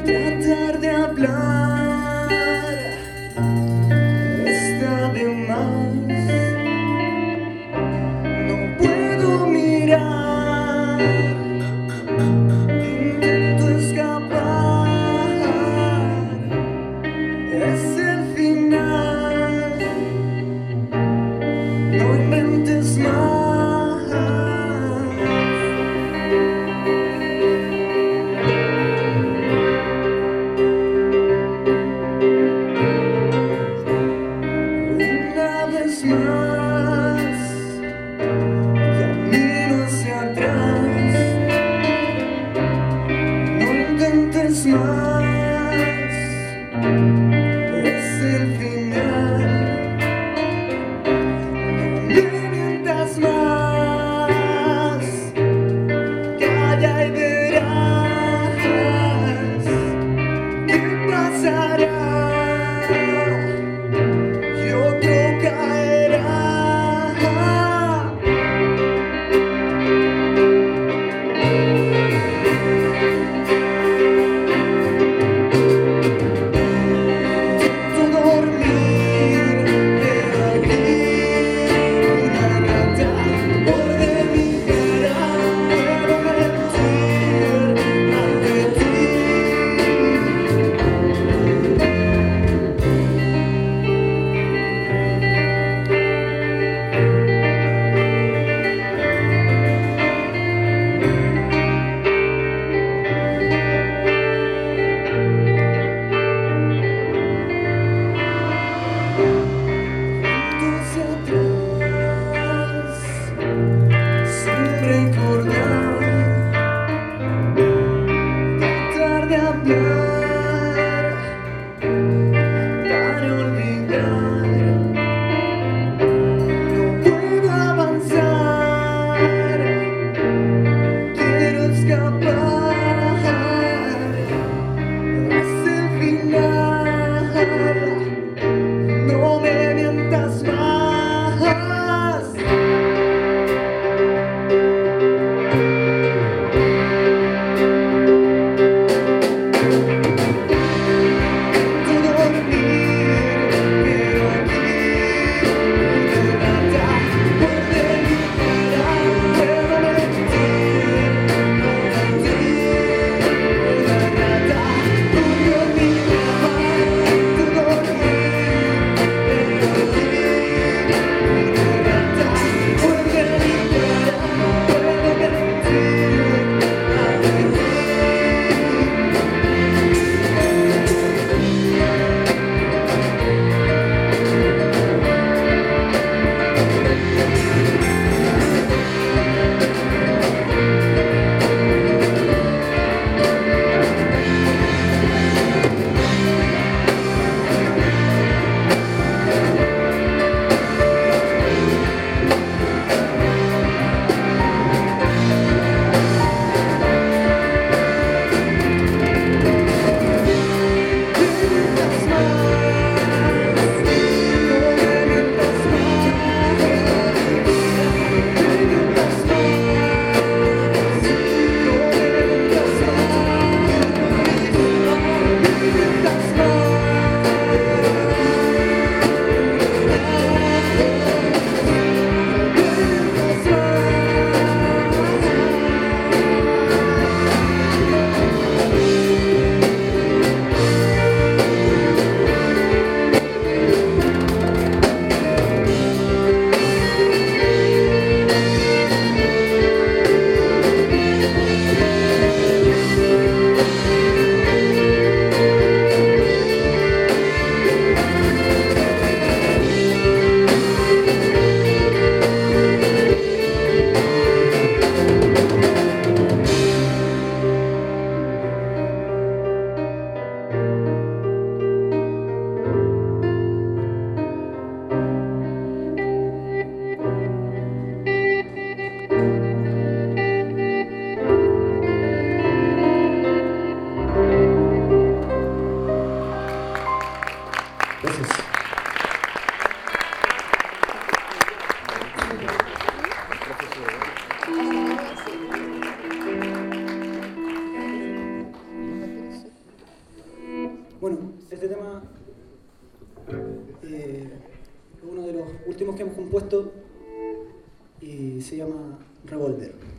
Tratar de hablar está de más. No puedo mirar, intento escapar. Es el final, no inventes más. Una vez más, camino hacia atrás. No intentes más, es el final. No me mientas más, calla y verás qué pasará. Y otro caerá. Intento dormir, pero aquí una gata morde mi cara. Puedo mentir ante ti. Hacia atrás, sin recordar, tratar de hablar para olvidar. No puedo avanzar, quiero escapar. Es el final, no me mientas más. Este tema es uno de los últimos que hemos compuesto y se llama Revolver.